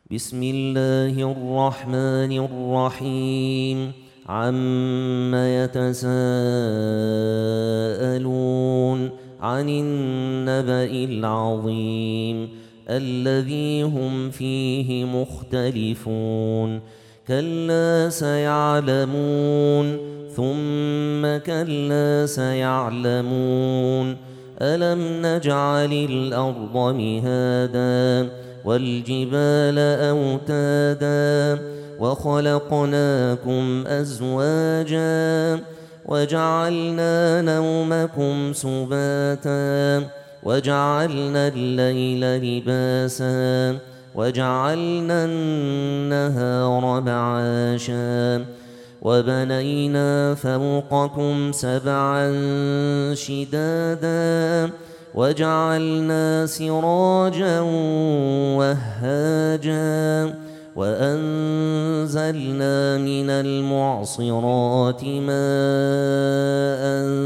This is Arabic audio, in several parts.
بسم الله الرحمن الرحيم. عم يتساءلون عن النبأ العظيم الذي هم فيه مختلفون. كلا سيعلمون ثم كلا سيعلمون. ألم نجعل الأرض مهادا والجبال أوتادا وخلقناكم أزواجا وجعلنا نومكم سباتا وجعلنا الليل لباسا وجعلنا النهار معاشا وبنينا فوقكم سبعا شدادا وجعلنا سراجا وهاجا وأنزلنا من المعصرات ماء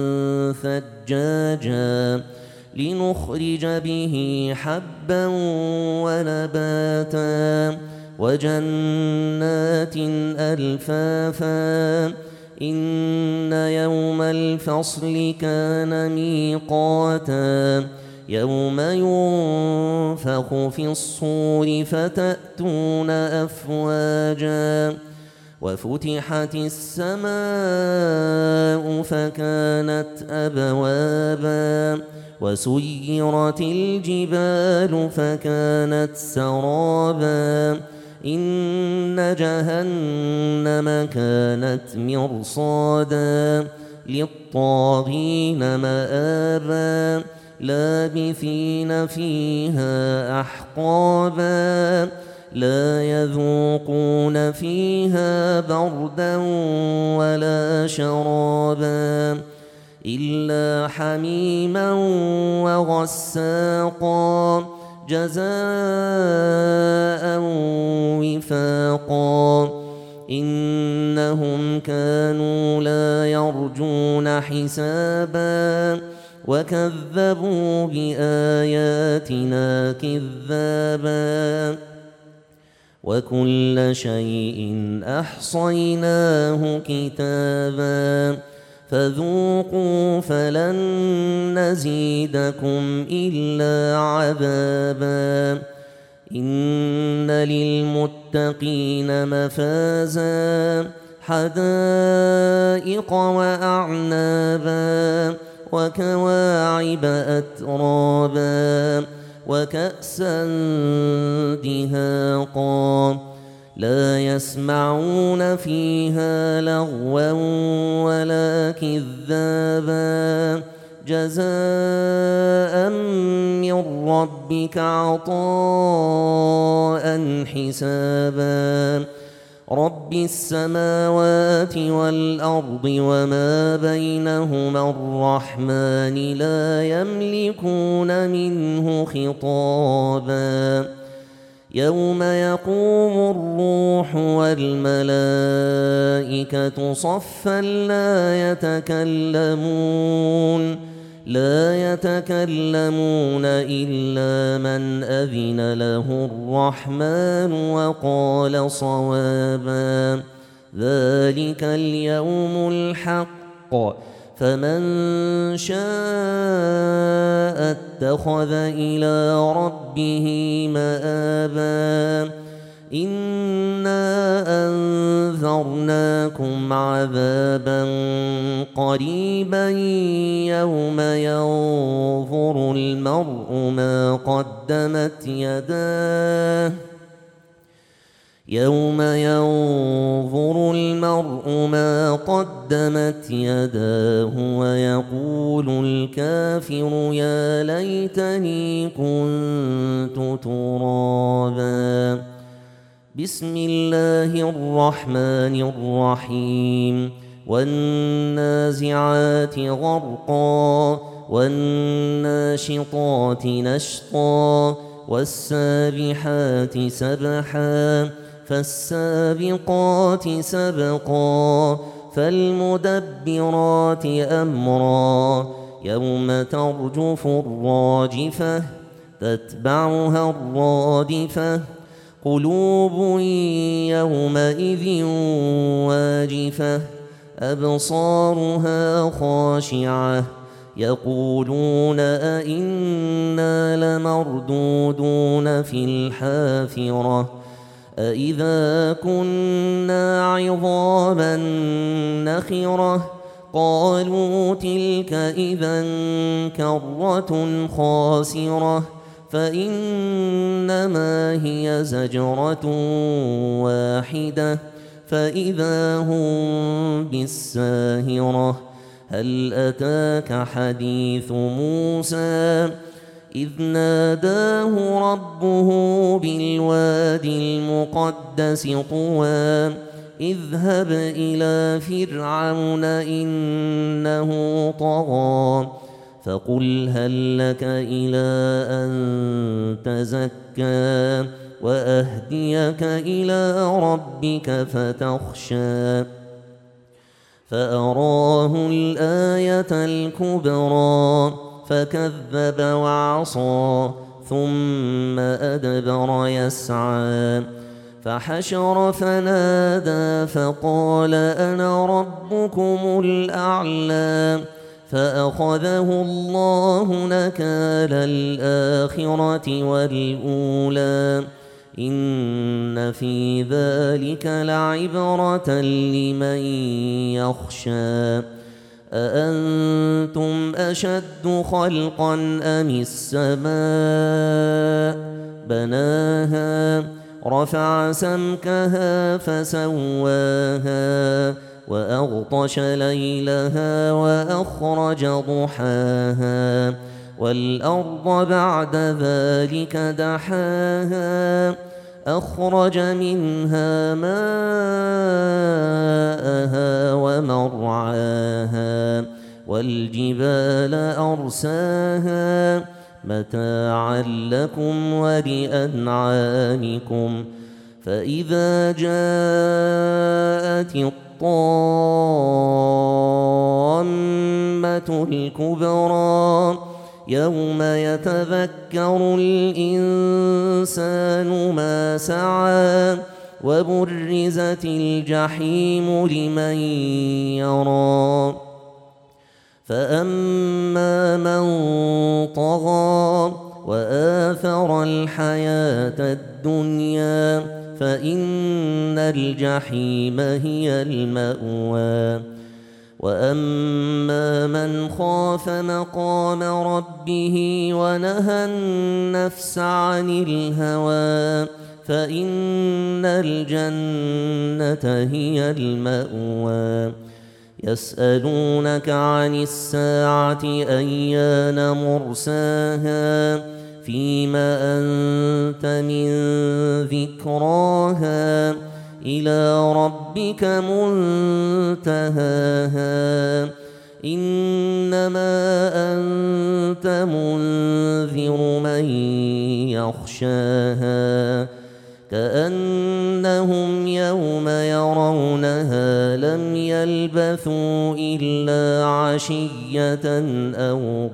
ثجاجا لنخرج به حبا ونباتا وجنات ألفافا إن يوم الفصل كان ميقاتا يوم ينفخ في الصور فتأتون أفواجا وفتحت السماء فكانت أبوابا وسيرت الجبال فكانت سرابا إن جهنم كانت مرصادا للطاغين مآبا لابثين فيها أحقابا لا يذوقون فيها بردا ولا شرابا إلا حميما وغساقا جزاء وفاقا إنهم كانوا لا يرجون حسابا وكذبوا بآياتنا كذابا وكل شيء أحصيناه كتابا فذوقوا فلن نزيدكم إلا عذابا إن للمتقين مفازا حدائق وأعنابا وكواعب أترابا وكأسا دهاقا لا يسمعون فيها لغوا ولا كذابا جزاء من ربك عطاء حسابا رب السماوات والأرض وما بينهما الرحمن لا يملكون منه خطابا يوم يقوم الروح والملائكة صفا لا يتكلمون إلا من أذن له الرحمن وقال صوابا ذلك اليوم الحق فمن شاء اتخذ إلى ربه مآبا إنا أنذرناكم عذابا قريبا يوم ينظر المرء ما قدمت يداه ويقول الكافر يا ليتني كنت ترابا بسم الله الرحمن الرحيم والنازعات غرقا والناشطات نشطا والسابحات سبحا فالسابقات سبقا فالمدبرات أمرا يوم ترجف الراجفة تتبعها الرادفة قلوب يومئذ واجفة أبصارها خاشعة يقولون أئنا لمردودون في الحافرة أئذا كنا عظاما نخرة قالوا تلك إذا كرة خاسرة فإنما هي زجرة واحدة فإذا هم بالساهرة هل أتاك حديث موسى إذ ناداه ربه بالوادي المقدس طوى اذهب إلى فرعون إنه طغى فقل هل لك إلى أن تزكى وأهديك إلى ربك فتخشى فأراه الآية الكبرى فكذب وعصى ثم أدبر يسعى فحشر فنادى فقال أنا ربكم الأعلى فأخذه الله نكال الآخرة والأولى إن في ذلك لعبرة لمن يخشى أأنتم أشد خلقا أم السماء بناها رفع سمكها فسواها وأغطش ليلها وأخرج ضحاها والأرض بعد ذلك دحاها أخرج منها ماءها ومرعاها والجبال أرساها متاعا لكم ولأنعامكم فإذا جاءت الطامة الكبرى يوم يتذكر الإنسان ما سعى وبرزت الجحيم لمن يرى فأما من طغى وآثر الحياة الدنيا فإن الجحيم هي المأوى وأما من خاف مقام ربه ونهى النفس عن الهوى فإن الجنة هي المأوى يسألونك عن الساعة أيان مرساها فيما أنت من ذكراها إلى ربك منتهاها إنما أنت منذر من يخشاها كأنهم يوم يرونها لم يلبثوا إلا عشية أو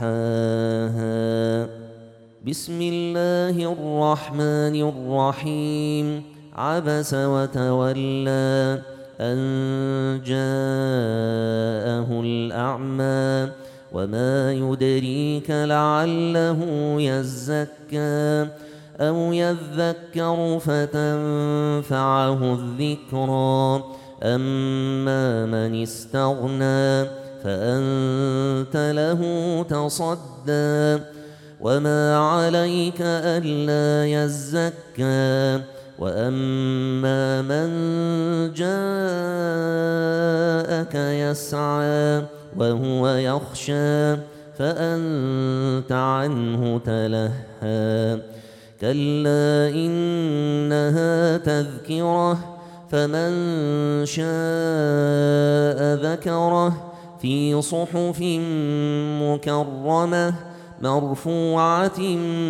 ضحاها بسم الله الرحمن الرحيم عبس وتولى أن جاءه الأعمى وما يدريك لعله يزكى أو يذكر فتنفعه الذكرى أما من استغنى فأنت له تصدى وما عليك ألا يزكى وأما من جاءك يسعى وهو يخشى فأنت عنه تلهى كلا إنها تذكرة فمن شاء ذكره في صحف مكرمة مرفوعة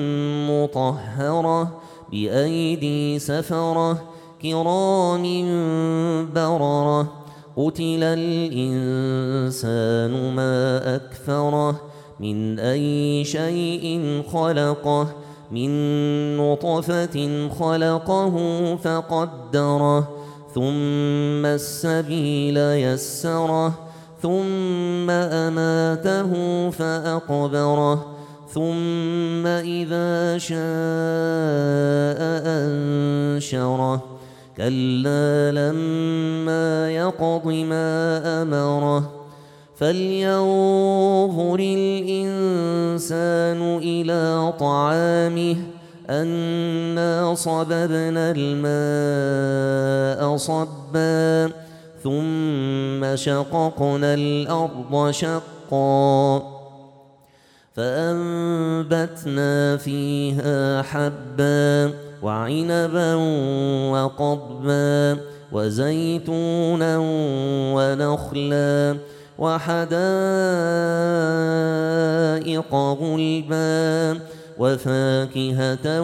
مطهرة بأيدي سفرة كرام بررة قتل الإنسان ما أكفره من أي شيء خلقه من نطفة خلقه فقدره ثم السبيل يسره ثم أماته فأقبره ثم إذا شاء أنشره كلا لما يقض ما أمره فلينظر الإنسان إلى طعامه أنا صببنا الماء صبا ثم شققنا الأرض شقا فأنبتنا فيها حبا وعنبا وقضبا وزيتونا ونخلا وحدائق غلبا وفاكهة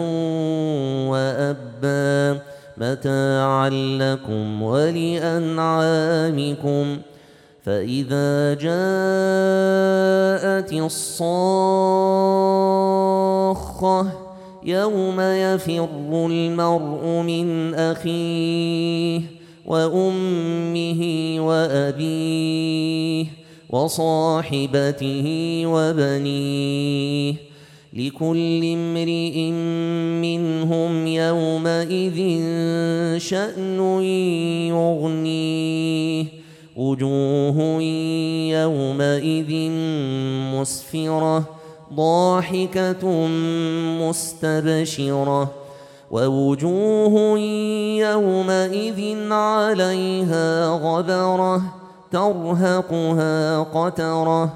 وأبا متاعا لكم ولأنعامكم فإذا جاءت الصاخة يوم يفر المرء من أخيه وأمه وأبيه وصاحبته وبنيه لكل امرئ منهم يومئذ شأن يغنيه وجوه يومئذ مسفرة ضاحكة مستبشرة ووجوه يومئذ عليها غبرة ترهقها قترة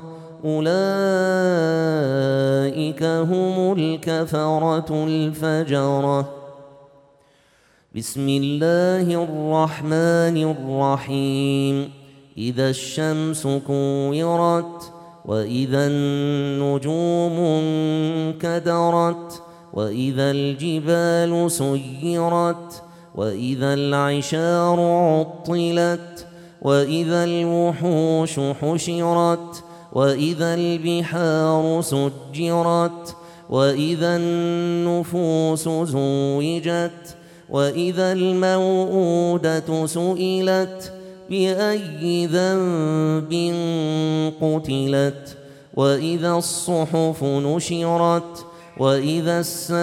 أولئك هم الكفرة الفجرة بسم الله الرحمن الرحيم إذا الشمس كورت وإذا النجوم انكدرت وإذا الجبال سيرت وإذا العشار عطلت وإذا الوحوش حشرت وإذا البحار سجرت وإذا النفوس زوجت وإذا الموءودة سئلت بأي ذنب قتلت وإذا الصحف نشرت وإذا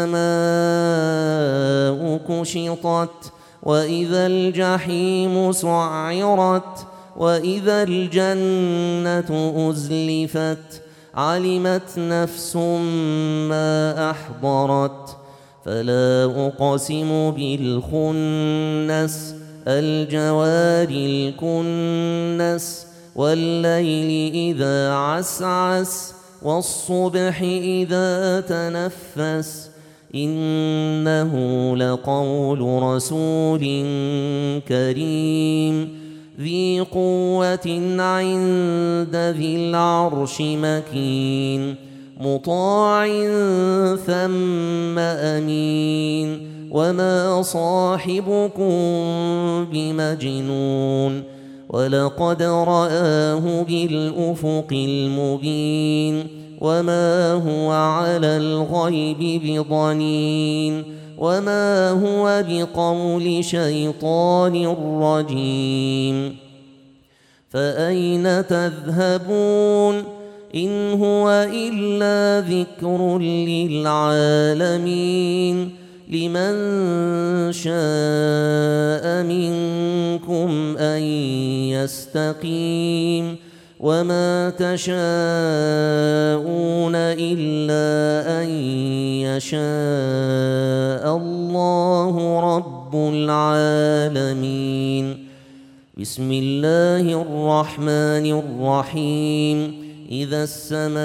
السماء كشطت وإذا الجحيم سعرت وإذا الجنة أزلفت علمت نفس ما أحضرت فلا أقسم بالخنس الجوار الكنس والليل إذا عسعس والصبح إذا تنفس إنه لقول رسول كريم ذي قوة عند ذي العرش مكين مطاع ثم أمين وما صاحبكم بمجنون ولقد رآه بالأفق المبين وما هو على الغيب بضنين وما هو بقول شيطان رجيم فأين تذهبون إن هو إلا ذكر للعالمين لمن شاء منكم أن يستقيم وما تشاءون إلا أن يشاء الله رب العالمين بسم الله الرحمن الرحيم إذا السماء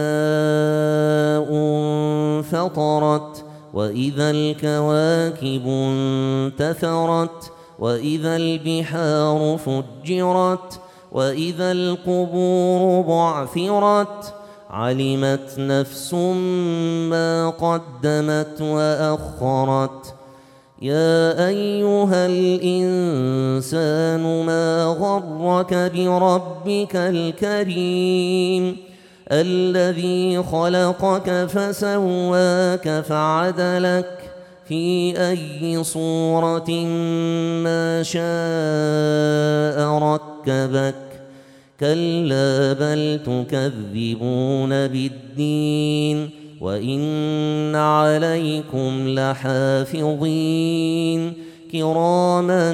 انفطرت وإذا الكواكب انتثرت وإذا البحار فجرت وإذا القبور بعثرت علمت نفس ما قدمت وأخرت يا أيها الإنسان ما غرك بربك الكريم الذي خلقك فسواك فعدلك في أي صورة ما شاء ركبك كلا بل تكذبون بالدين وإن عليكم لحافظين كراما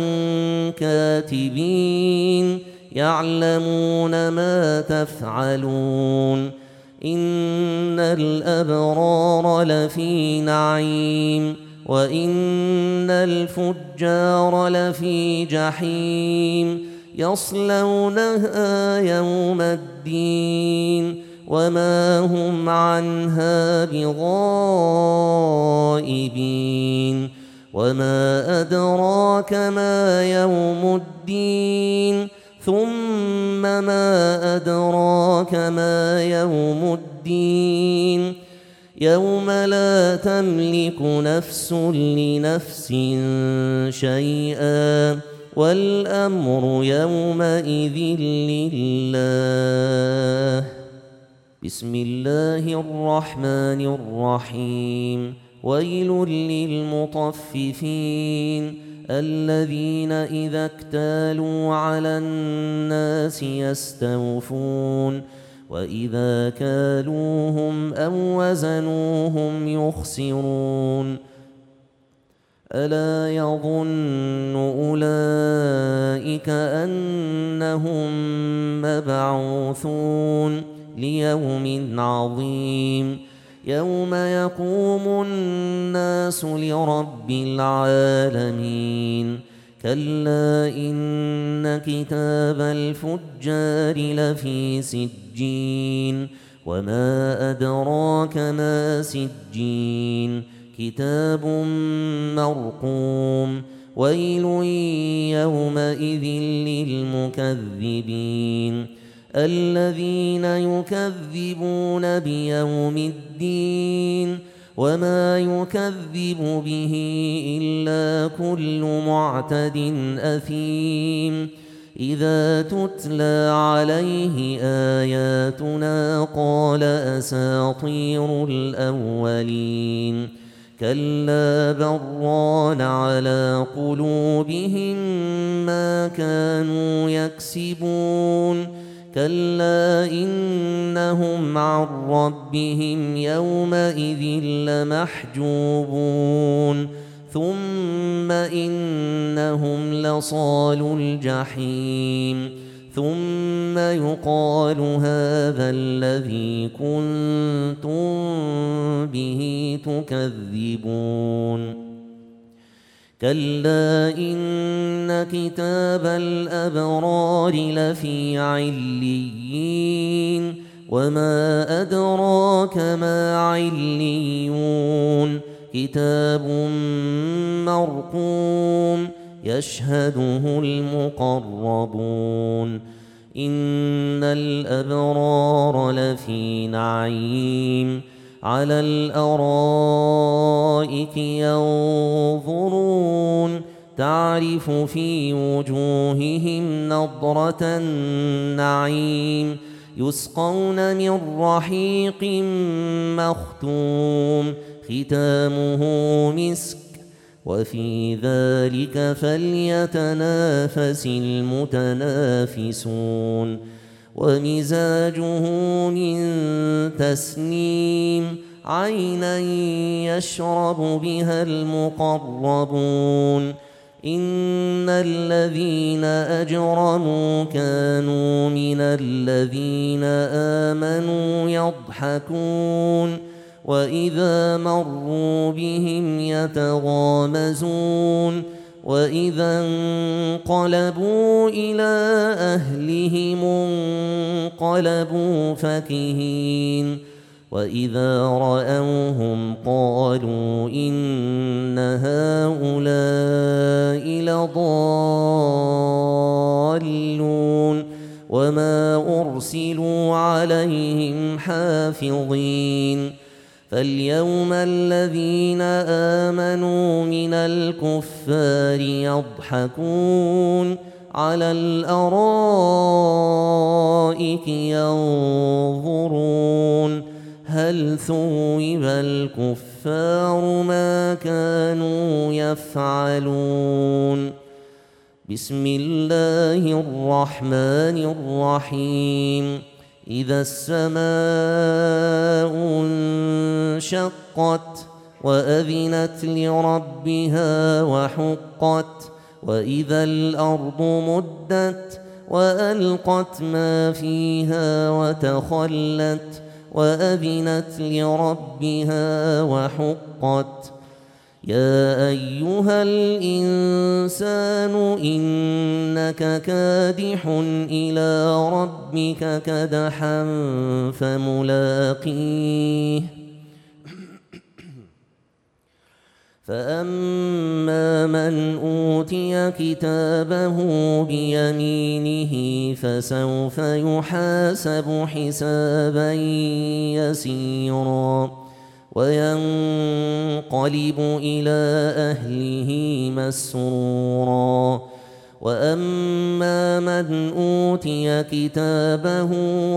كاتبين يعلمون ما تفعلون إن الأبرار لفي نعيم وإن الفجار لفي جحيم يصلونها يوم الدين وما هم عنها بغائبين وما أدراك ما يوم الدين ثم ما أدراك ما يوم الدين يوم لا تملك نفس لنفس شيئا والأمر يومئذ لله. بسم الله الرحمن الرحيم. ويل للمطففين الذين إذا اكتالوا على الناس يستوفون وإذا كالوهم أو وزنوهم يخسرون ألا يظن أولئك أنهم مبعوثون ليوم عظيم يوم يقوم الناس لرب العالمين كلا إن كتاب الفجار لفي سجين وما أدراك ما سجين كتاب مرقوم ويل يومئذ للمكذبين الذين يكذبون بيوم الدين وما يكذب به إلا كل معتد أثيم إذا تتلى عليه آياتنا قال أساطير الأولين كلا بران على قلوبهم ما كانوا يكسبون كلا إنهم عن ربهم يومئذ لمحجوبون ثم إنهم لصالو الجحيم ثم يقال هذا الذي كنتم به تكذبون كلا إن كتاب الأبرار لفي عليين وما أدراك ما عليون كتاب مرقوم يشهده المقربون إن الأبرار لفي نعيم على الأرائك ينظرون تعرف في وجوههم نضرة النعيم يسقون من رحيق مختوم ختامه مسك وفي ذلك فليتنافس المتنافسون ومزاجه من تسنيم عينا يشرب بها المقربون إن الذين أجرموا كانوا من الذين آمنوا يضحكون وإذا مروا بهم يتغامزون وإذا انقلبوا إلى أهلهم انقلبوا فكهين وإذا رأوهم قالوا إن هؤلاء لضالون وما أرسلوا عليهم حافظين فاليوم الذين آمنوا من الكفار يضحكون على الأرائك ينظرون هل ثوب الكفار ما كانوا يفعلون. بسم الله الرحمن الرحيم. إذا السماء انشقت وأذنت لربها وحقت وإذا الأرض مدت وألقت ما فيها وتخلت وأذنت لربها وحقت. يا أيها الإنسان إنك كادح إلى ربك كدحا فملاقيه فأما من أوتي كتابه بيمينه فسوف يحاسب حسابا يسيرا وينقلب إلى أهله مسرورا. وأما من أوتي كتابه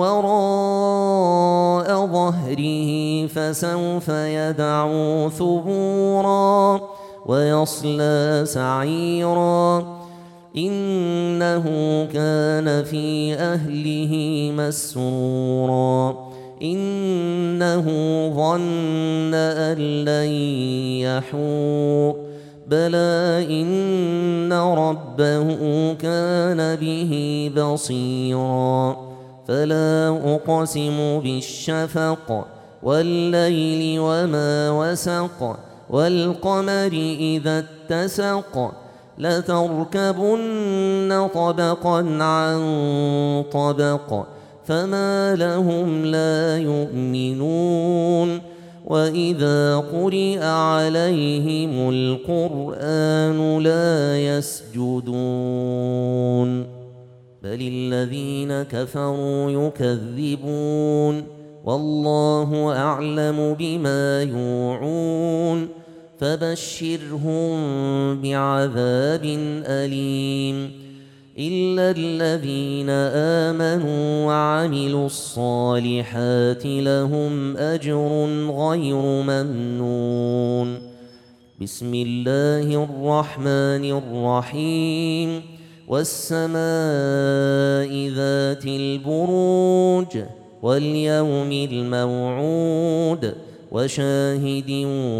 وراء ظهره فسوف يدعو ثبورا ويصلى سعيرا إنه كان في أهله مسرورا إنه ظن أن لن يحور بلى إن ربه كان به بصيرا. فلا أقسم بالشفق والليل وما وسق والقمر إذا اتسق لتركبن طبقا عن طبق فما لهم لا يؤمنون. وإذا قرئ عليهم القرآن لا يسجدون بل الذين كفروا يكذبون والله أعلم بما يوعون فبشرهم بعذاب أليم إلا الذين آمنوا وعملوا الصالحات لهم أجر غير ممنون. بسم الله الرحمن الرحيم. والسماء ذات البروج واليوم الموعود وشاهد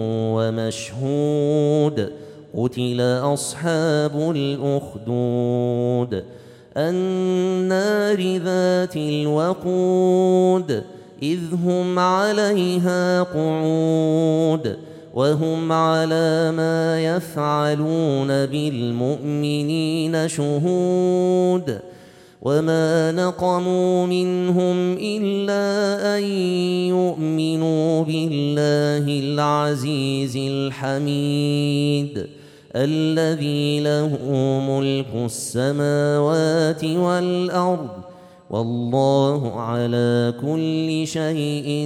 ومشهود قتل أصحاب الأخدود النار ذات الوقود إذ هم عليها قعود وهم على ما يفعلون بالمؤمنين شهود. وما نقموا منهم إلا أن يؤمنوا بالله العزيز الحميد الذي له ملك السماوات والأرض والله على كل شيء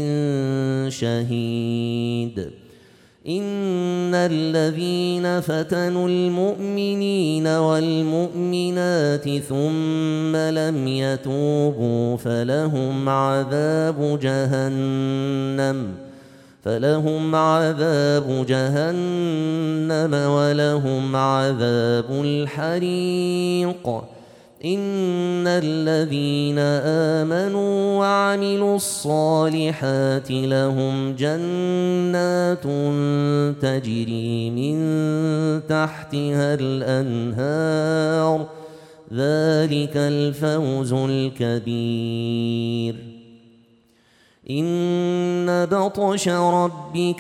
شهيد. إن الذين فتنوا المؤمنين والمؤمنات ثم لم يتوبوا فلهم عذاب جهنم ولهم عذاب الحريق. إن الذين آمنوا وعملوا الصالحات لهم جنات تجري من تحتها الأنهار ذلك الفوز الكبير. إن بطش ربك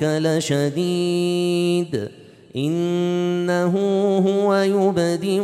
لشديد إنه هو يبدئ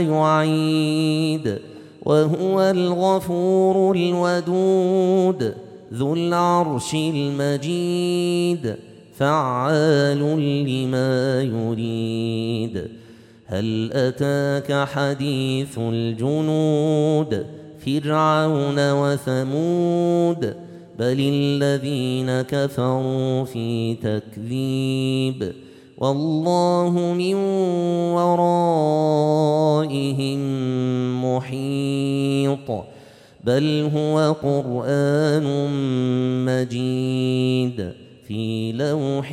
ويعيد وهو الغفور الودود ذو العرش المجيد فعال لما يريد. هل أتاك حديث الجنود فرعون وثمود بل الذين كفروا في تكذيب والله من ورائهم بل هو قرآن مجيد في لوح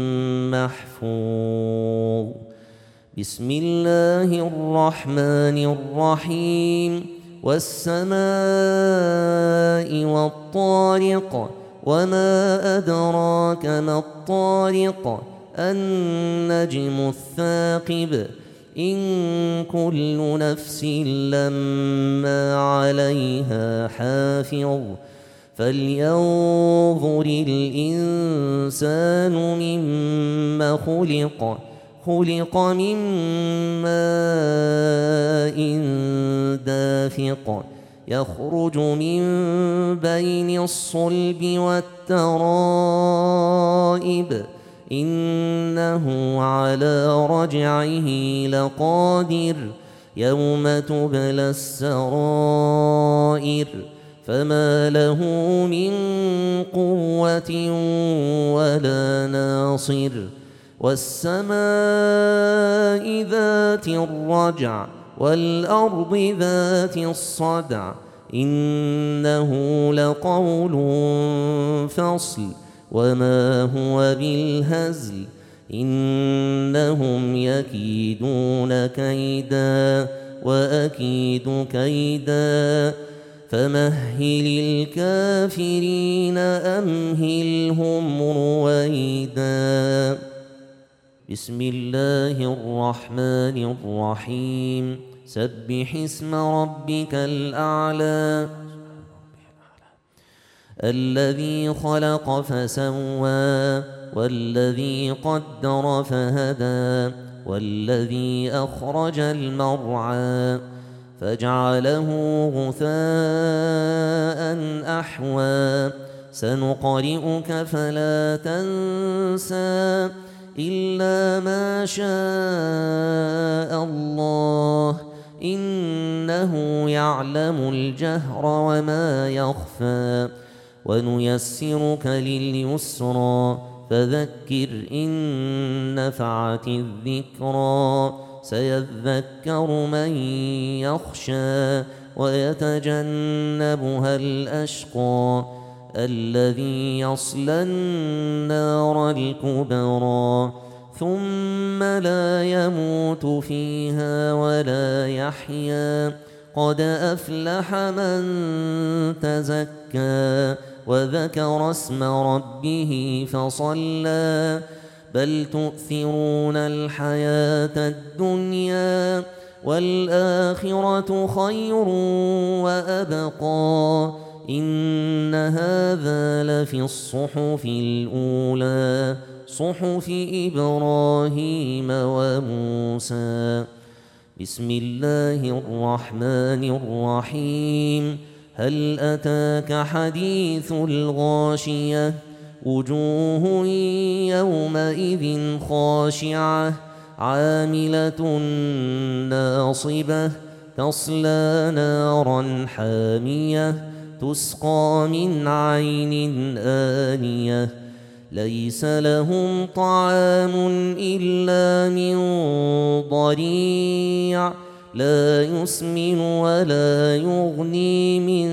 محفوظ. بسم الله الرحمن الرحيم. والسماء والطارق وما أدراك ما الطارق النجم الثاقب إن كل نفس لما عليها حافظ فلينظر الإنسان مما خلق خلق من ماء دافق يخرج من بين الصلب والترائب إنه على رجعه لقادر يوم تبلى السرائر فما له من قوة ولا ناصر. والسماء ذات الرجع والأرض ذات الصدع إنه لقول فصل وما هو بالهزل إنهم يكيدون كيدا وأكيد كيدا فمهل الكافرين أمهلهم رويدا. بسم الله الرحمن الرحيم. سبح اسم ربك الأعلى الذي خلق فسوى والذي قدر فهدى والذي أخرج المرعى فجعله غثاء أحوى سنقرئك فلا تنسى إلا ما شاء الله إنه يعلم الجهر وما يخفى ونيسرك لليسرى فذكر إن نفعت الذكرى سيذكر من يخشى ويتجنبها الأشقى الذي يصلى النار الكبرى ثم لا يموت فيها ولا يحيا قد أفلح من تزكى وذكر اسم ربه فصلى بل تؤثرون الحياة الدنيا والآخرة خير وأبقى إن هذا لفي الصحف الأولى صحف إبراهيم وموسى. بسم الله الرحمن الرحيم. هل أتاك حديث الغاشية وجوه يومئذ خاشعة عاملة ناصبة تصلى نارا حامية تسقى من عين آنية ليس لهم طعام إلا من ضريع لا يسمن ولا يغني من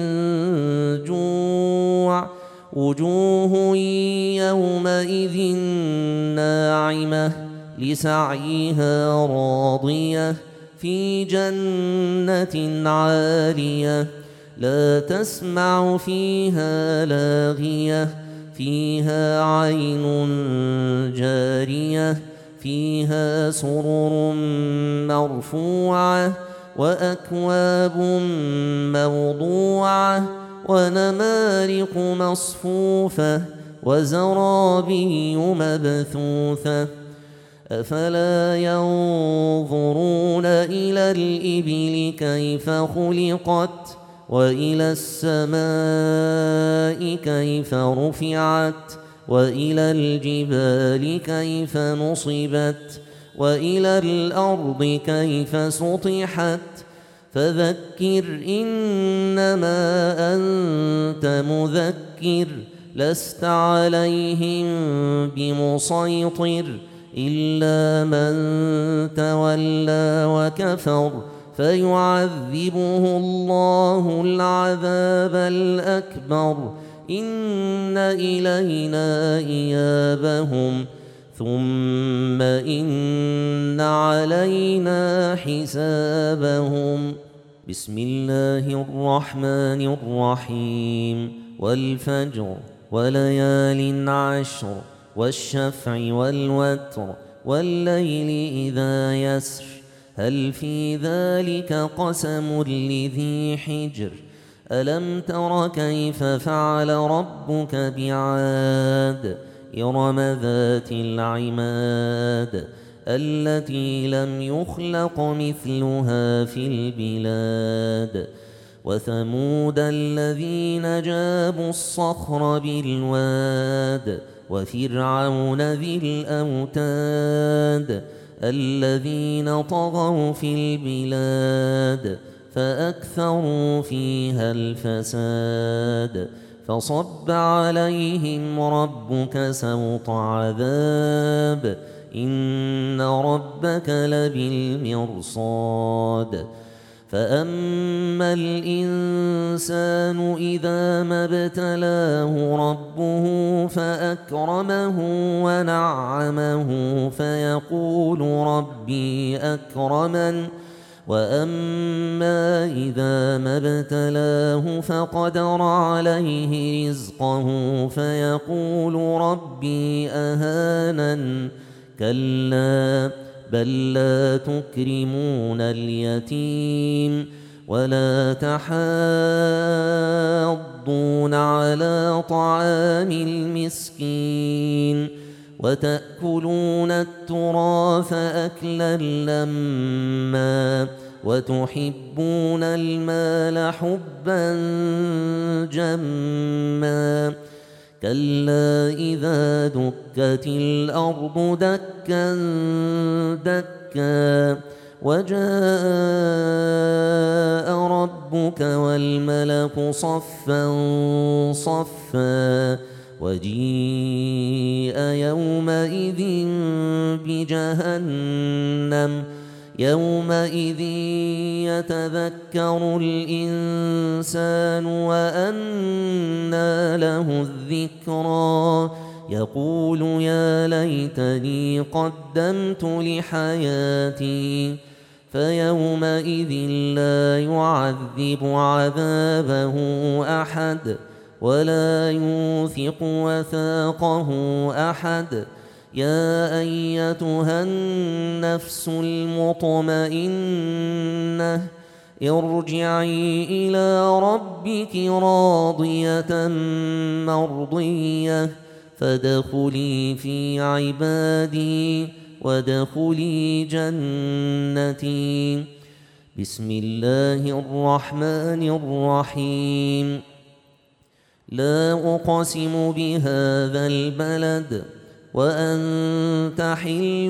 جوع وجوه يومئذ ناعمة لسعيها راضية في جنة عالية لا تسمع فيها لاغية فيها عين جارية فيها سرر مرفوعة وأكواب موضوعة ونمارق مصفوفة وزرابي مبثوثة أفلا ينظرون إلى الإبل كيف خلقت وإلى السماء كيف رفعت وإلى الجبال كيف نصبت وإلى الأرض كيف سطحت فذكر إنما أنت مذكر لست عليهم بمسيطر إلا من تولى وكفر فيعذبه الله العذاب الأكبر إن إلينا إيابهم ثم إن علينا حسابهم. بسم الله الرحمن الرحيم. والفجر وليال عشر والشفع والوتر والليل إذا يسر هل في ذلك قسم لذي حجر ألم تر كيف فعل ربك بعاد إرم ذات العماد التي لم يخلق مثلها في البلاد وثمود الذين جابوا الصخر بالواد وفرعون ذي الأوتاد الذين طغوا في البلاد فأكثروا فيها الفساد فصب عليهم ربك سوط عذاب إن ربك لبالمرصاد فأما الإنسان إذا ما ابتلاه ربه فأكرمه ونعمه فيقول ربي أكرمن وأما إذا ما ابتلاه فقدر عليه رزقه فيقول ربي أهانن كلا بل لا تكرمون اليتيم ولا تحاضون على طعام المسكين وتأكلون التراث أكلا لما وتحبون المال حبا جما كلا إذا دكت الأرض دكا دكا وجاء ربك والملك صفا صفا وجيء يومئذ بجهنم يومئذ يتذكر الإنسان وأنى له الذكرى يقول يا ليتني قدمت لحياتي فيومئذ لا يعذب عذابه أحد ولا يوثق وثاقه أحد يا أيتها النفس المطمئنة ارجعي إلى ربك راضية مرضية فادخلي في عبادي وادخلي جنتي. بسم الله الرحمن الرحيم. لا أقسم بهذا البلد وأنت حل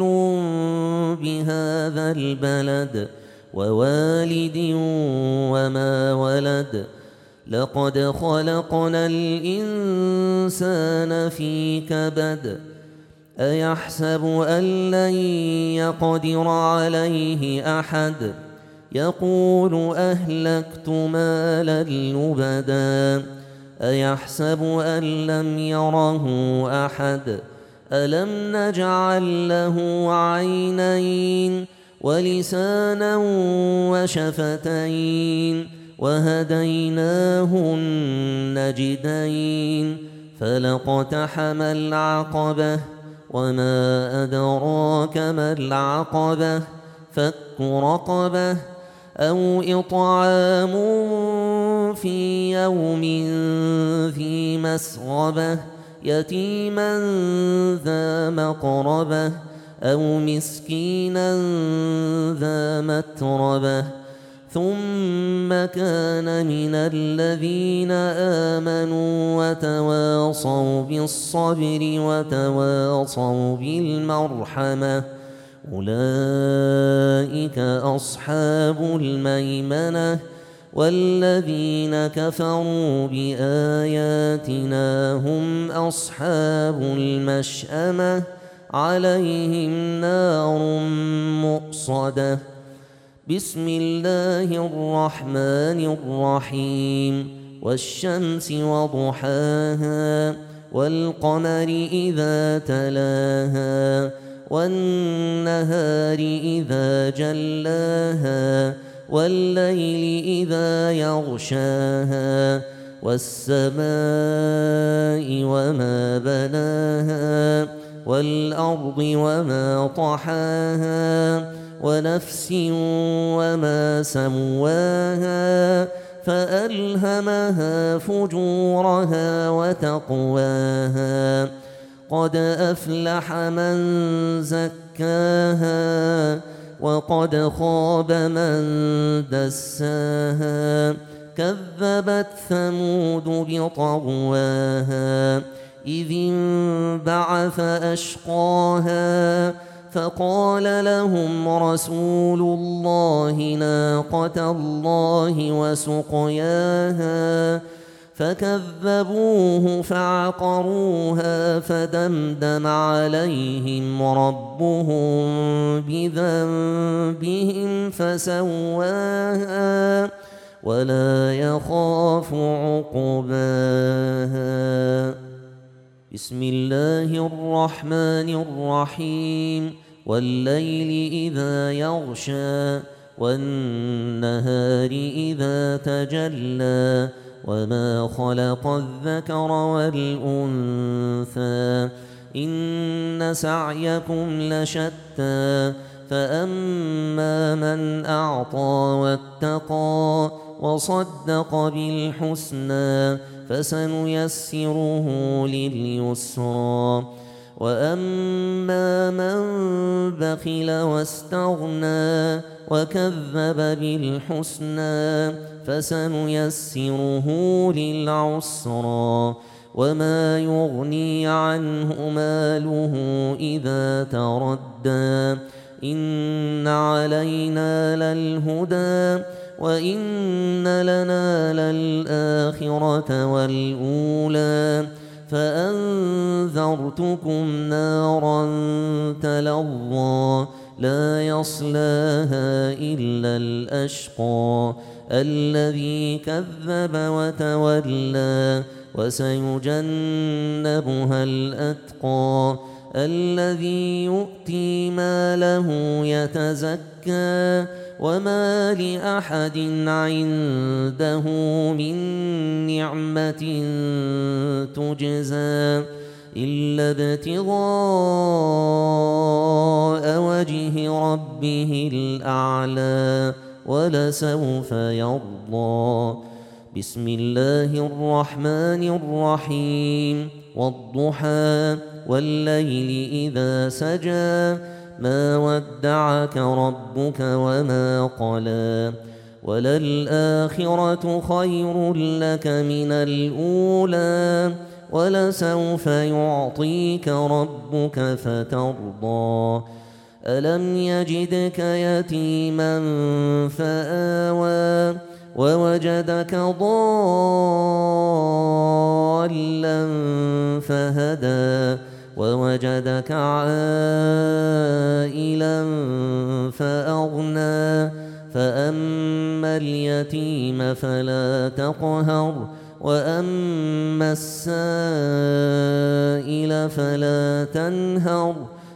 بهذا البلد ووالد وما ولد لقد خلقنا الإنسان في كبد أيحسب أن لن يقدر عليه أحد يقول أهلكت مالا لبدا أيحسب أن لم يره أحد ألم نجعل له عينين ولسانا وشفتين وهديناه النجدين فلاقتحم العقبة وما أدراك ما العقبة فك رقبة أو إطعام في يوم ذي مسغبة يتيما ذا مقربة أو مسكينا ذا متربة ثم كان من الذين آمنوا وتواصوا بالصبر وتواصوا بالمرحمة أولئك أصحاب الميمنة والذين كفروا بآياتنا هم أصحاب المشأمة عليهم نار مؤصدة. بسم الله الرحمن الرحيم والشمس وضحاها والقمر إذا تلاها والنهار إذا جلاها والليل إذا يغشاها والسماء وما بناها والأرض وما طحاها ونفس وما سواها فألهمها فجورها وتقواها قد أفلح من زكاها وقد خاب من دساها كذبت ثمود بطغواها إذ انبعث أشقاها فقال لهم رسول الله ناقة الله وسقياها فكذبوه فعقروها فدمدم عليهم ربهم بذنبهم فسواها ولا يخاف عقباها بسم الله الرحمن الرحيم والليل إذا يغشى والنهار إذا تجلى وما خلق الذكر والأنثى إن سعيكم لشتى فأما من أعطى واتقى وصدق بالحسنى فسنيسره لليسرى وأما من بخل واستغنى وكذب بالحسنى فسنيسره للعسرى وما يغني عنه ماله إذا تردى إن علينا للهدى وإن لنا للآخرة والأولى فأنذرتكم نارا تلظى لا يصلاها إلا الأشقى الذي كذب وتولى وسيجنبها الأتقى الذي يؤتي ماله يتزكى وما لأحد عنده من نعمة تجزى إلا ابتغاء وجه ربه الأعلى ولسوف يرضى بسم الله الرحمن الرحيم والضحى والليل إذا سجى ما ودعك ربك وما قلى وللآخرة خير لك من الأولى ولسوف يعطيك ربك فترضى ألم يجدك يتيما فآوى ووجدك ضالا فهدى ووجدك عائلا فأغنى فأما اليتيم فلا تقهر وأما السائل فلا تنهر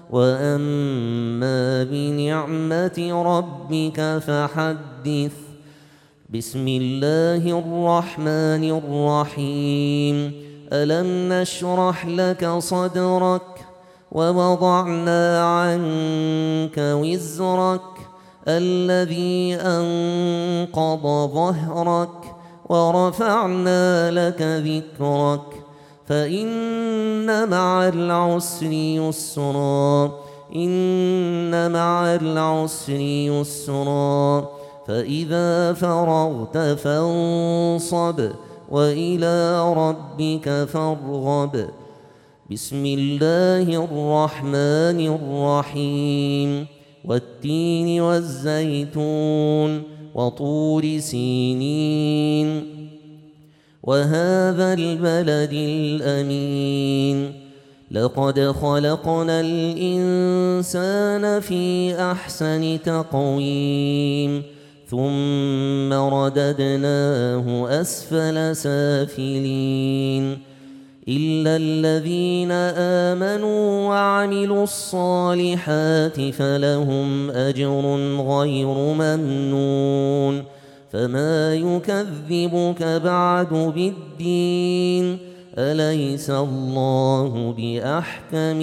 وأما بنعمة ربك فحدث بسم الله الرحمن الرحيم ألم نشرح لك صدرك ووضعنا عنك وزرك الذي أنقض ظهرك ورفعنا لك ذكرك فإن مع العسر يسرا إن مع العسر يسرا فإذا فرغت فانصب وإلى ربك فارغب بسم الله الرحمن الرحيم والتين والزيتون وطور سينين وهذا البلد الأمين لقد خلقنا الإنسان في أحسن تقويم ثم رددناه أسفل سافلين إلا الذين آمنوا وعملوا الصالحات فلهم أجر غير ممنون فما يكذبك بعد بالدين أليس الله بأحكم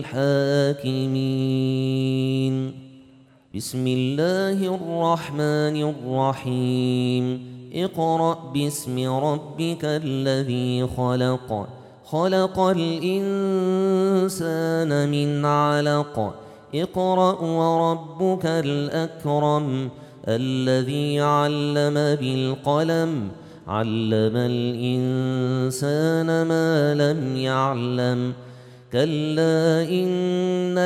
الحاكمين بسم الله الرحمن الرحيم اقرأ باسم ربك الذي خلق خلق الإنسان من علق اقرأ وربك الأكرم الذي علم بالقلم علم الإنسان ما لم يعلم كلا إن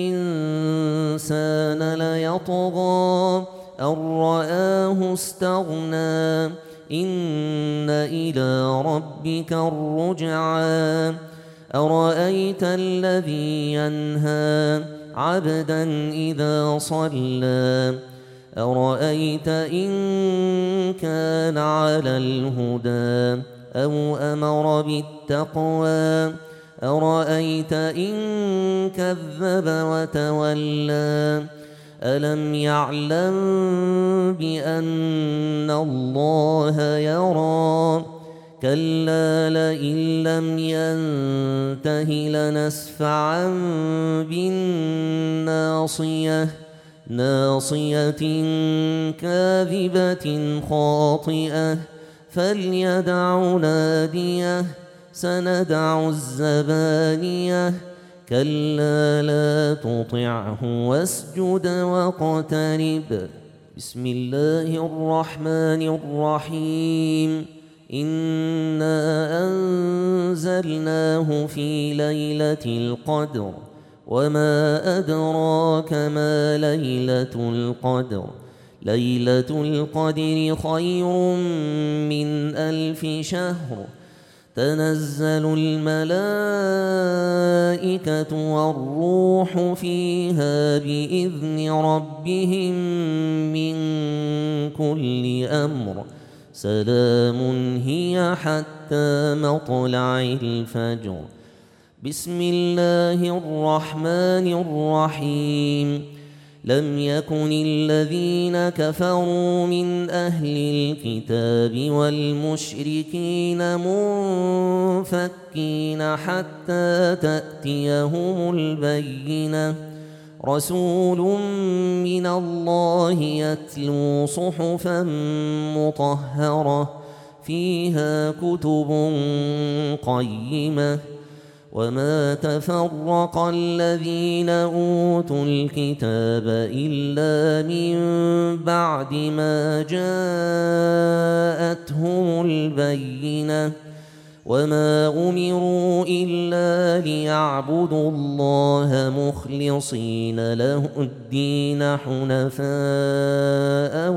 الإنسان ليطغى أن رآه استغنى إن إلى ربك الرجعى أرأيت الذي ينهى عبدا إذا صلى أرأيت إن كان على الهدى أو أمر بالتقوى أرأيت إن كذب وتولى ألم يعلم بأن الله يرى كلا لئن لم ينته لنسفعا بالناصية ناصية كاذبة خاطئة فليدع ناديه سندع الزبانية كلا لا تطعه واسجد واقترب بسم الله الرحمن الرحيم إنا أنزلناه في ليلة القدر وما أدراك ما ليلة القدر ليلة القدر خير من 1000 شهر تنزل الملائكة والروح فيها بإذن ربهم من كل أمر سلام هي حتى مطلع الفجر بسم الله الرحمن الرحيم لم يكن الذين كفروا من أهل الكتاب والمشركين منفكين حتى تأتيهم البينة رسول من الله يتلو صحفا مطهرة فيها كتب قيمة وما تفرق الذين أوتوا الكتاب إلا من بعد ما جاءتهم البينة وما أمروا إلا ليعبدوا الله مخلصين له الدين حنفاء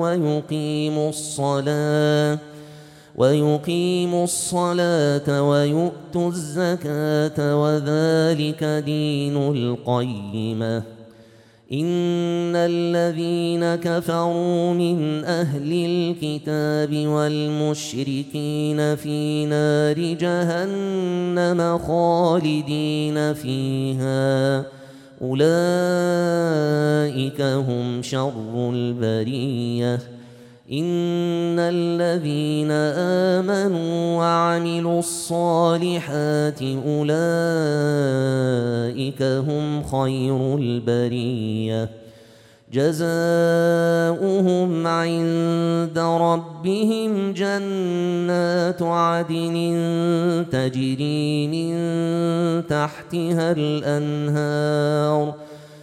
ويقيموا الصلاة ويؤتوا الزكاة وذلك دين القيمة إن الذين كفروا من أهل الكتاب والمشركين في نار جهنم خالدين فيها أولئك هم شر البرية إن الذين آمنوا وعملوا الصالحات أولئك هم خير البرية جزاؤهم عند ربهم جنات عدن تجري من تحتها الأنهار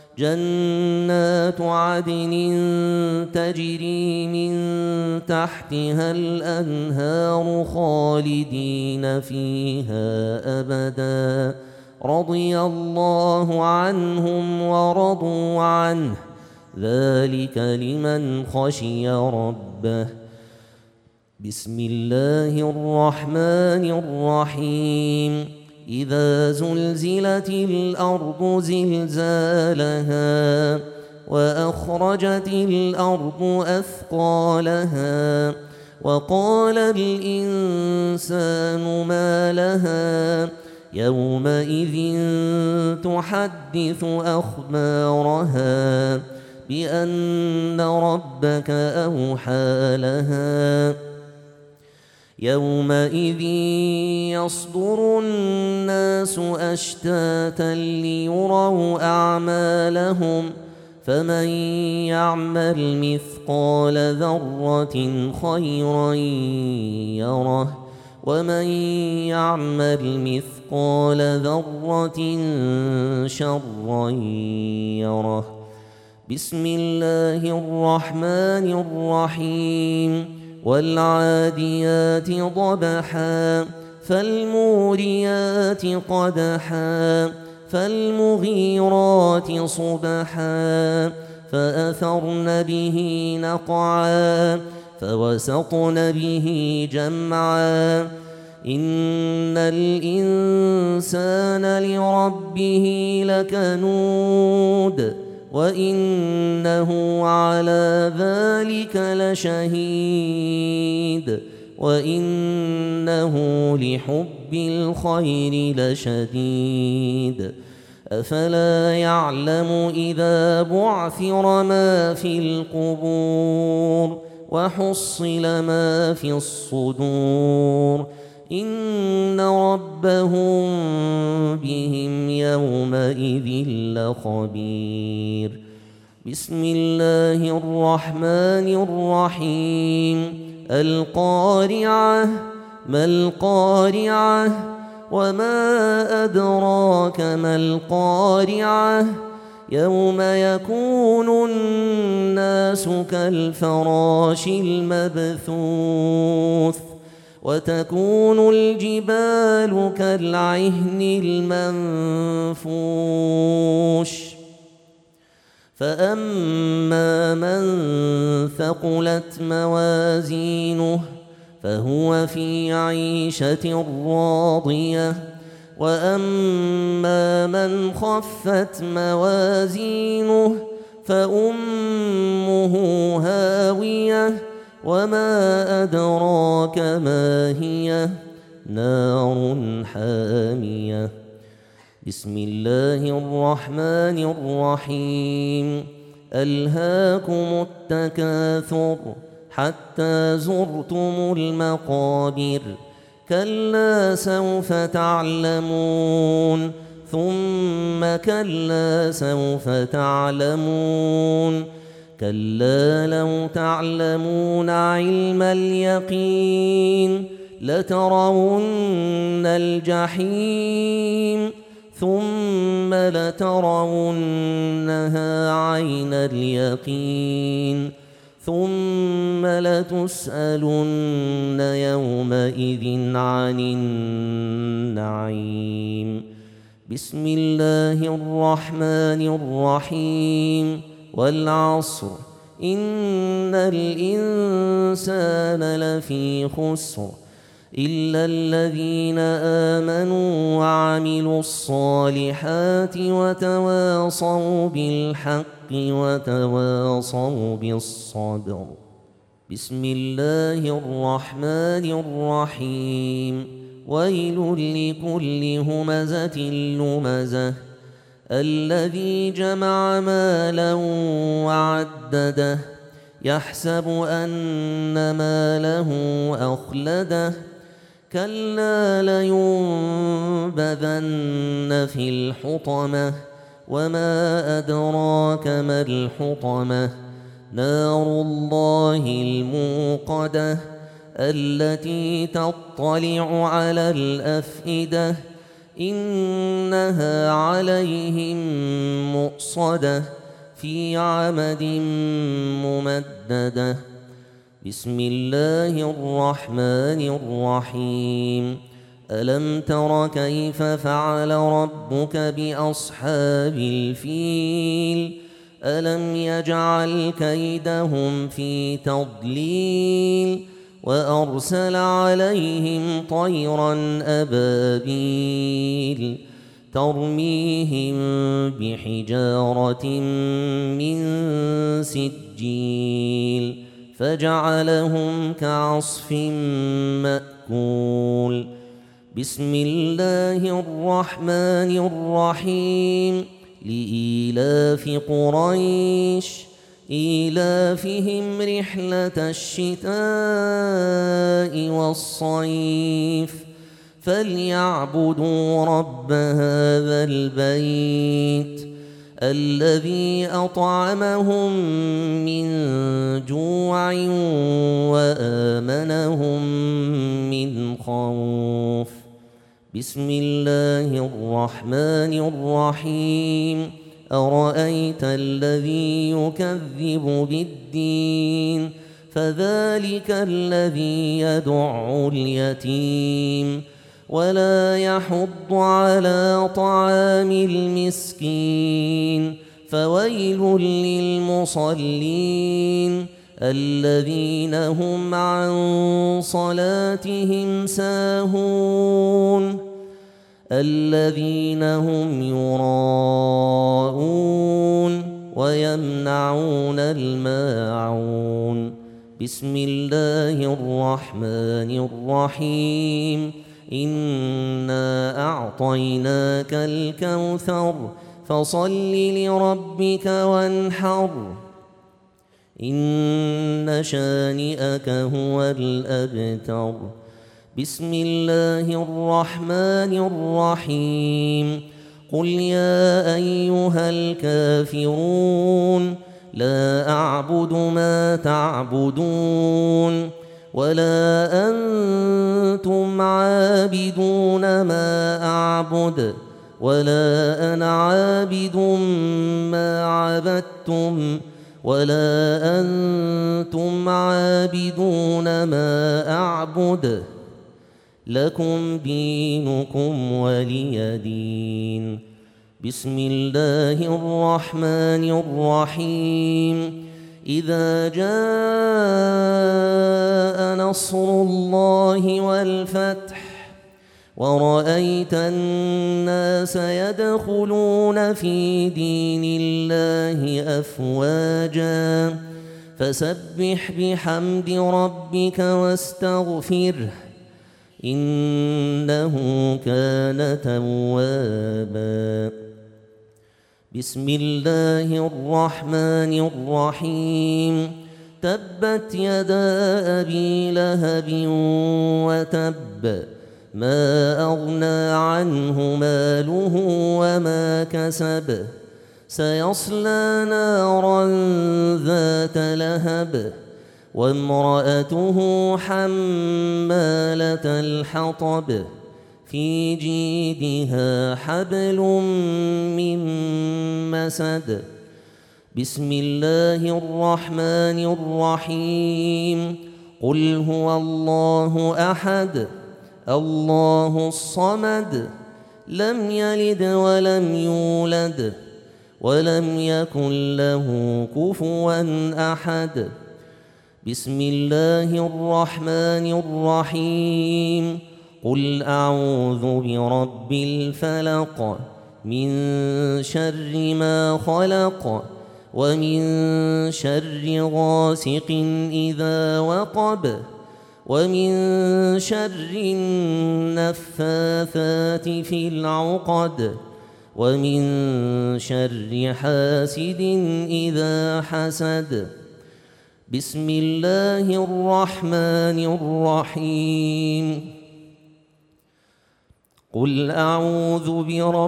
جنات عدن تجري من تحتها الأنهار خالدين فيها أبدا رضي الله عنهم ورضوا عنه ذلك لمن خشي ربه بسم الله الرحمن الرحيم إذا زلزلت الأرض زلزالها وأخرجت الأرض أثقالها وقال الإنسان ما لها يومئذ تحدث أخبارها بأن ربك أوحى لها يومئذ يصدر الناس أشتاتا ليروا أعمالهم فمن يعمل مثقال ذرة خيرا يره ومن يعمل مثقال ذرة شرا يره. بسم الله الرحمن الرحيم. والعاديات ضبحا فالموريات قدحا فالمغيرات صبحا فأثرن به نقعا فوسطن به جمعا إن الإنسان لربه لكنود وإنه على ذلك لشهيد وإنه لحب الخير لشديد. أفلا يعلم إذا بعثر ما في القبور وحصل ما في الصدور إن ربهم بهم يومئذ لخبير. بسم الله الرحمن الرحيم. القارعة ما القارعة وما أدراك ما القارعة يوم يكون الناس كالفراش المبثوث وتكون الجبال كالعهن المنفوش فأما من ثقلت موازينه فهو في عيشة راضية وأما من خفت موازينه فأمه هاوية وما أدراك ما هي نار حامية. بسم الله الرحمن الرحيم. ألهاكم التكاثر حتى زرتم المقابر كلا سوف تعلمون ثم كلا سوف تعلمون كلا لو تعلمون علم اليقين لترون الجحيم ثم لترونها عين اليقين ثم لتسألن يومئذ عن النعيم. بسم الله الرحمن الرحيم. والعصر إن الإنسان لفي خسر إلا الذين آمنوا وعملوا الصالحات وتواصوا بالحق وتواصوا بالصبر. بسم الله الرحمن الرحيم. ويل لكل همزة لمزة الذي جمع مالا وعدده يحسب أن ماله أخلده كلا لينبذن في الحطمة وما أدراك ما الحطمة نار الله الموقدة التي تطلع على الأفئدة إنها عليهم مؤصدة في عمد ممددة. بسم الله الرحمن الرحيم. ألم تر كيف فعل ربك بأصحاب الفيل ألم يجعل كيدهم في تضليل وأرسل عليهم طيرا أبابيل ترميهم بحجارة من سجيل فجعلهم كعصف مأكول. بسم الله الرحمن الرحيم. لإيلاف قريش إيلافهم رحلة الشتاء والصيف فليعبدوا رب هذا البيت الذي أطعمهم من جوع وآمنهم من خوف. بسم الله الرحمن الرحيم. أرأيت الذي يكذب بالدين فذلك الذي يدع اليتيم ولا يحض على طعام المسكين فويل للمصلين الذين هم عن صلاتهم ساهون الذين هم يراءون ويمنعون الماعون. بسم الله الرحمن الرحيم. إنا أعطيناك الكوثر فصل لربك وانحر إن شانئك هو الأبتر. بسم الله الرحمن الرحيم. قل يا أيها الكافرون لا أعبد ما تعبدون ولا أنتم عابدون ما أعبد ولا أنا عابد ما عبدتم ولا أنتم عابدون ما أعبد لكم دينكم ولي دين. بسم الله الرحمن الرحيم. إذا جاء نصر الله والفتح ورأيت الناس يدخلون في دين الله أفواجا فسبح بحمد ربك واستغفره إنه كان توابا. بسم الله الرحمن الرحيم. تبت يدا أبي لهب وتب ما أغنى عنه ماله وما كسب سيصلى نارا ذات لهب وامرأته حمالة الحطب في جيدها حبل من مسد. بسم الله الرحمن الرحيم. قل هو الله أحد الله الصمد لم يلد ولم يولد ولم يكن له كفوا أحد. بسم الله الرحمن الرحيم. قل أعوذ برب الفلق من شر ما خلق ومن شر غاسق إذا وقب ومن شر النفاثات في العقد ومن شر حاسد إذا حسد. بسم الله الرحمن الرحيم. قل أعوذ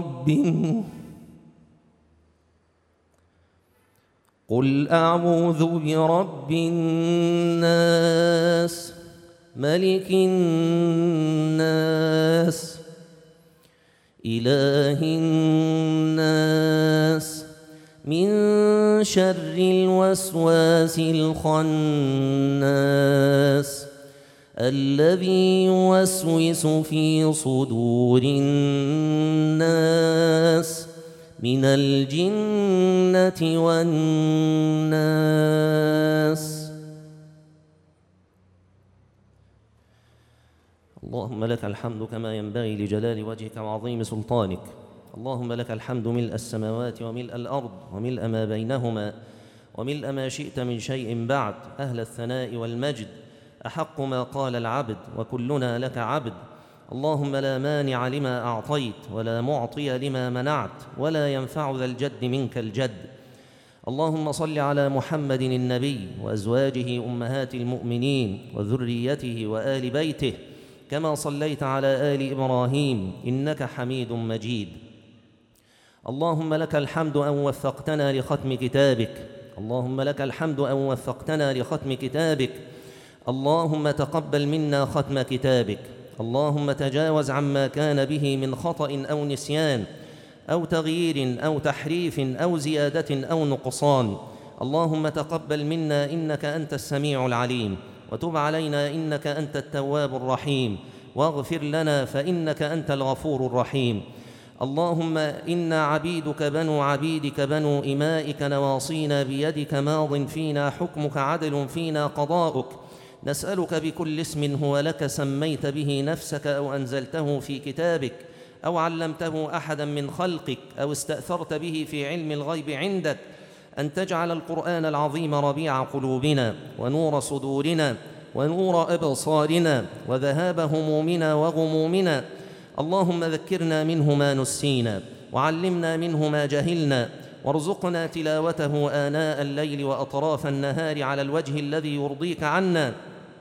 برب الناس ملك الناس إله الناس من شر الوسواس الخناس الذي يوسوس في صدور الناس من الجنة والناس. اللهم لك الحمد كما ينبغي لجلال وجهك وعظيم سلطانك. اللهم لك الحمد ملء السماوات وملء الأرض وملء ما بينهما وملء ما شئت من شيء بعد، أهل الثناء والمجد. أحق ما قال العبد وكلنا لك عبد. اللهم لا مانع لما أعطيت ولا معطي لما منعت ولا ينفع ذا الجد منك الجد. اللهم صل على محمد النبي وأزواجه أمهات المؤمنين وذريته وآل بيته كما صليت على آل إبراهيم إنك حميد مجيد. اللهم لك الحمد أن وفقتنا لختم كتابك. اللهم لك الحمد أن وفقتنا لختم كتابك. اللهم تقبل منا ختم كتابك. اللهم تجاوز عما كان به من خطأ أو نسيان أو تغيير أو تحريف أو زيادة أو نقصان. اللهم تقبل منا إنك أنت السميع العليم، وتب علينا إنك أنت التواب الرحيم، واغفر لنا فإنك أنت الغفور الرحيم. اللهم إنا عبيدك بنو عبيدك بنو إمائك نواصينا بيدك ماض فينا حكمك عدل فينا قضاؤك. نسألك بكل اسم هو لك سميت به نفسك أو أنزلته في كتابك أو علمته أحدا من خلقك أو استأثرت به في علم الغيب عندك أن تجعل القرآن العظيم ربيع قلوبنا ونور صدورنا ونور أبصارنا وذهاب همومنا وغمومنا. اللهم ذكرنا منه ما نسينا وعلمنا منه ما جهلنا، وارزقنا تلاوته آناء الليل وأطراف النهار على الوجه الذي يرضيك عنا.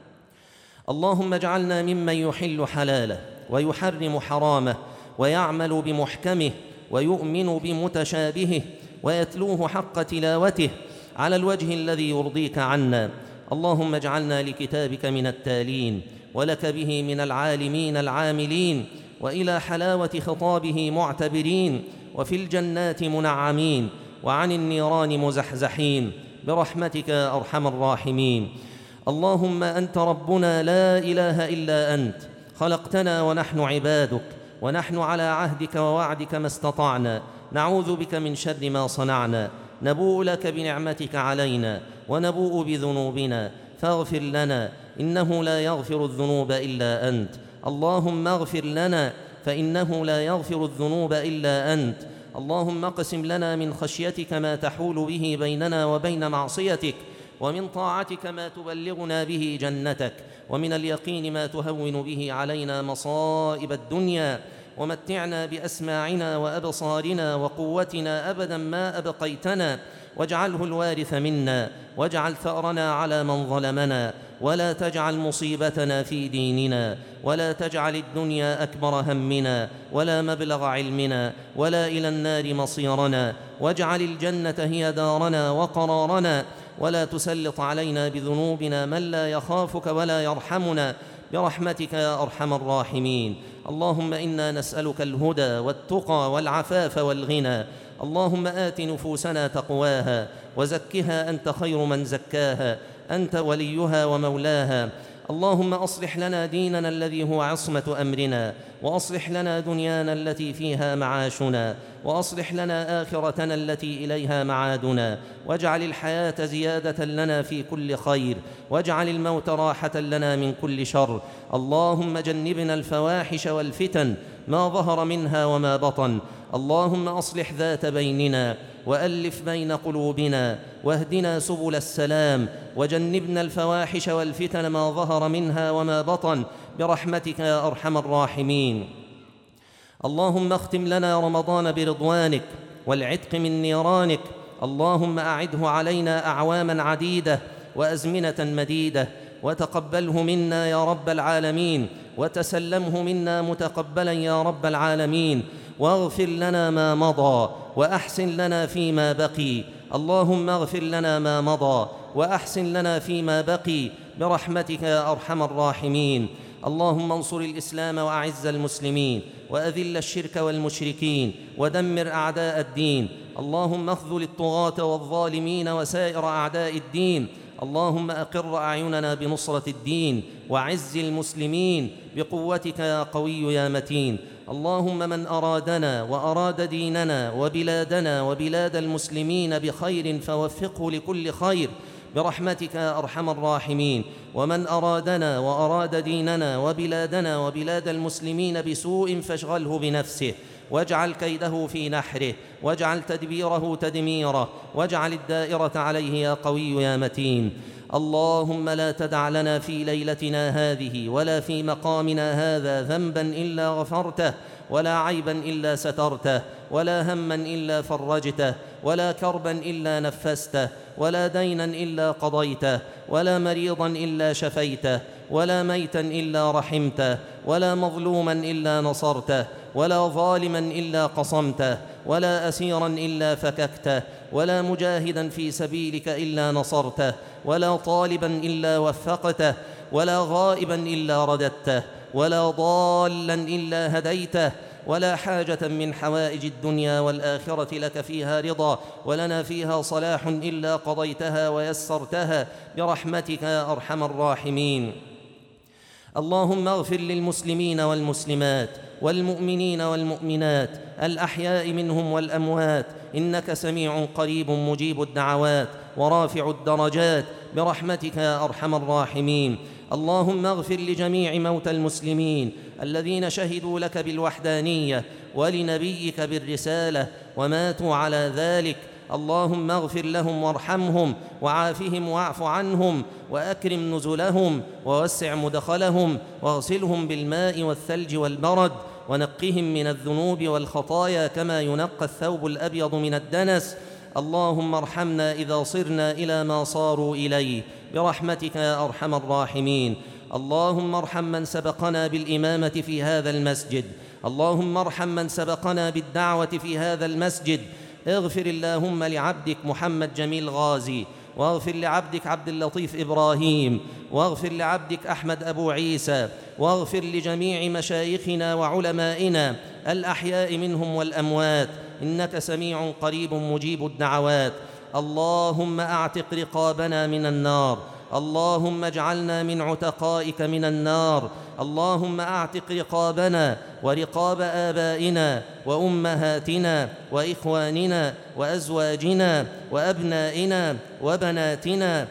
اللهم اجعلنا ممن يحل حلاله ويحرم حرامه ويعمل بمحكمه ويؤمن بمتشابهه ويتلوه حق تلاوته على الوجه الذي يرضيك عنا. اللهم اجعلنا لكتابك من التالين ولك به من العالمين العاملين، وإلى حلاوة خطابه معتبرين، وفي الجنات منعمين، وعن النيران مزحزحين برحمتك يا أرحم الراحمين. اللهم أنت ربنا لا إله إلا أنت، خلقتنا ونحن عبادك، ونحن على عهدك ووعدك ما استطعنا، نعوذ بك من شر ما صنعنا، نبوء لك بنعمتك علينا ونبوء بذنوبنا فاغفر لنا إنه لا يغفر الذنوب إلا أنت. اللهم اغفر لنا فإنه لا يغفر الذنوب إلا أنت. اللهم اقسم لنا من خشيتك ما تحول به بيننا وبين معصيتك، ومن طاعتك ما تبلغنا به جنتك، ومن اليقين ما تهون به علينا مصائب الدنيا، ومتعنا بأسماعنا وأبصارنا وقوتنا أبدا ما أبقيتنا، واجعله الوارث منا، واجعل ثأرنا على من ظلمنا، ولا تجعل مصيبتنا في ديننا، ولا تجعل الدنيا أكبر همنا ولا مبلغ علمنا ولا إلى النار مصيرنا، واجعل الجنة هي دارنا وقرارنا، ولا تسلط علينا بذنوبنا من لا يخافك ولا يرحمنا برحمتك يا أرحم الراحمين. اللهم إنا نسألك الهدى والتقى والعفاف والغنى. اللهم آت نفوسنا تقواها وزكها أنت خير من زكاها، أنت وليها ومولاها. اللهم أصلح لنا ديننا الذي هو عصمة أمرنا، وأصلح لنا دنيانا التي فيها معاشنا، وأصلح لنا آخرتنا التي إليها معادنا، واجعل الحياة زيادة لنا في كل خير، واجعل الموت راحة لنا من كل شر. اللهم جنبنا الفواحش والفتن ما ظهر منها وما بطن. اللهم أصلح ذات بيننا وألف بين قلوبنا واهدنا سبل السلام، وجنبنا الفواحش والفتن ما ظهر منها وما بطن برحمتك يا أرحم الراحمين. اللهم اختم لنا رمضان برضوانك والعتق من نيرانك. اللهم أعده علينا أعواما عديدة وأزمنة مديدة، وتقبله منا يا رب العالمين، وتسلمه منا متقبلا يا رب العالمين، واغفر لنا ما مضى وأحسن لنا فيما بقي. اللهم اغفر لنا ما مضى وأحسن لنا فيما بقي برحمتك يا أرحم الراحمين. اللهم انصر الإسلام وأعز المسلمين، وأذل الشرك والمشركين، ودمر أعداء الدين. اللهم اخذل الطغاة والظالمين وسائر أعداء الدين. اللهم أقر أعيننا بنصرة الدين وعز المسلمين بقوتك يا قوي يا متين. اللهم من أرادنا وأراد ديننا وبلادنا وبلاد المسلمين بخير فوفقه لكل خير برحمتك يا أرحم الراحمين. ومن أرادنا وأراد ديننا وبلادنا وبلاد المسلمين بسوء فاشغله بنفسه، واجعل كيده في نحره، واجعل تدبيره تدميره، واجعل الدائرة عليه يا قوي يا متين. اللهم لا تدع لنا في ليلتنا هذه ولا في مقامنا هذا ذنبا إلا غفرته، ولا عيبا إلا سترته، ولا هما إلا فرجته، ولا كربا إلا نفسته، ولا دينا إلا قضيته، ولا مريضا إلا شفيته، ولا ميتا إلا رحمته، ولا مظلوما إلا نصرته، ولا ظالما إلا قصمته، ولا أسيرا إلا فككته، ولا مجاهدا في سبيلك إلا نصرته، ولا طالبا إلا وفقته، ولا غائبا إلا رددته، ولا ضالا إلا هديته، ولا حاجة من حوائج الدنيا والآخرة لك فيها رضا ولنا فيها صلاح إلا قضيتها ويسرتها برحمتك يا أرحم الراحمين. اللهم اغفر للمسلمين والمسلمات والمؤمنين والمؤمنات الأحياء منهم والأموات، إنك سميع قريب مجيب الدعوات ورافع الدرجات برحمتك يا أرحم الراحمين. اللهم اغفر لجميع موتى المسلمين الذين شهدوا لك بالوحدانية ولنبيك بالرسالة وماتوا على ذلك. اللهم اغفر لهم وارحمهم وعافهم واعف عنهم وأكرم نزلهم ووسع مدخلهم واغسلهم بالماء والثلج والبرد ونقهم من الذنوب والخطايا كما ينقى الثوب الأبيض من الدنس. اللهم ارحمنا إذا صرنا إلى ما صاروا إليه برحمتك يا أرحم الراحمين. اللهم ارحم من سبقنا بالإمامة في هذا المسجد، اللهم ارحم من سبقنا بالدعوة في هذا المسجد. اغفر اللهم لعبدك محمد جميل غازي، واغفر لعبدك عبد اللطيف إبراهيم، واغفر لعبدك أحمد أبو عيسى، واغفر لجميع مشايخنا وعلمائنا الأحياء منهم والأموات، إنك سميع قريب مجيب الدعوات. اللهم أعتق رقابنا من النار، اللهم اجعلنا من عتقائك من النار. اللهم أعتق رقابنا ورقاب آبائنا وأمهاتنا وإخواننا وأزواجنا وأبنائنا وبناتنا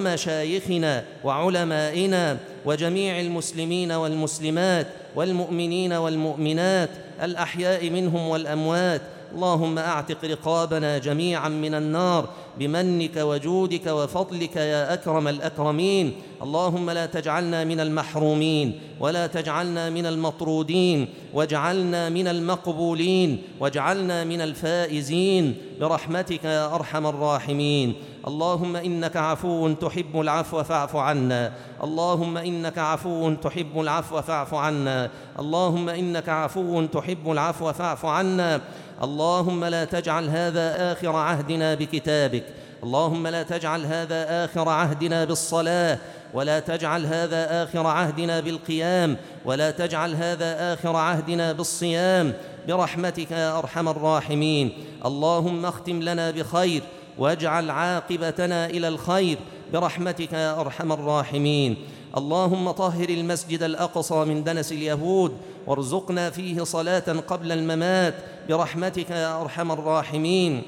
ومشايخنا وعلمائنا وجميع المسلمين والمسلمات والمؤمنين والمؤمنات الأحياء منهم والأموات. اللهم أعتق رقابنا جميعا من النار بمنك وجودك وفضلك يا أكرم الأكرمين. اللهم لا تجعلنا من المحرومين ولا تجعلنا من المطرودين، واجعلنا من المقبولين، واجعلنا من الفائزين برحمتك يا أرحم الراحمين. اللهم إنك عفو تحب العفو فاعف عنا، اللهم إنك عفو تحب العفو فاعف عنا، اللهم إنك عفو تحب العفو فاعف عنا. اللهم لا تجعل هذا آخر عهدنا بكتابك، اللهم لا تجعل هذا آخر عهدنا بالصلاة، ولا تجعل هذا آخر عهدنا بالقيام، ولا تجعل هذا آخر عهدنا بالصيام برحمتك يا أرحم الراحمين. اللهم اختم لنا بخير واجعل عاقبتنا إلى الخير برحمتك يا أرحم الراحمين. اللهم طهر المسجد الأقصى من دنس اليهود وارزقنا فيه صلاة قبل الممات برحمتك يا أرحم الراحمين.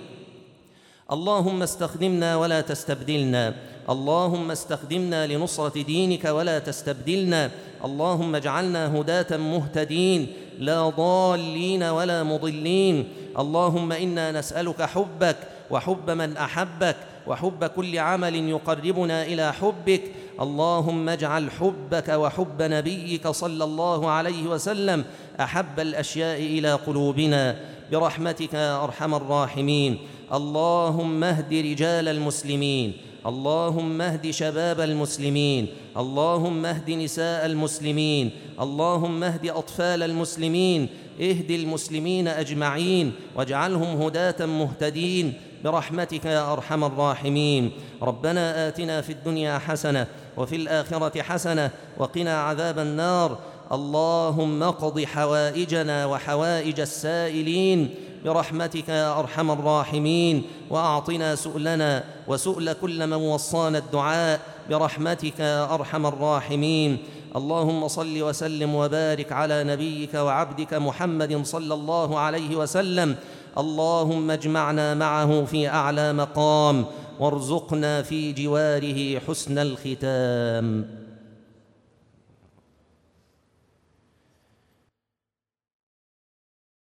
اللهم استخدمنا ولا تستبدلنا، اللهم استخدمنا لنصرة دينك ولا تستبدلنا. اللهم اجعلنا هداة مهتدين لا ضالين ولا مضلين. اللهم إنا نسألك حبك وحب من أحبك وحب كل عمل يقربنا إلى حبك. اللهم اجعل حبك وحب نبيك صلى الله عليه وسلم أحب الأشياء إلى قلوبنا برحمتك يا أرحم الراحمين. اللهم اهد رجال المسلمين، اللهم اهد شباب المسلمين، اللهم اهد نساء المسلمين، اللهم اهد أطفال المسلمين، اهد المسلمين أجمعين واجعلهم هداة مهتدين برحمتك يا أرحم الراحمين. ربنا آتنا في الدنيا حسنة وفي الآخرة حسنة وقنا عذاب النار. اللهم اقض حوائجنا وحوائج السائلين برحمتك يا أرحم الراحمين، وأعطنا سؤلنا وسؤل كل من وصانا الدعاء برحمتك يا أرحم الراحمين. اللهم صل وسلم وبارك على نبيك وعبدك محمد صلى الله عليه وسلم. اللهم اجمعنا معه في أعلى مقام، وارزقنا في جواره حسن الختام.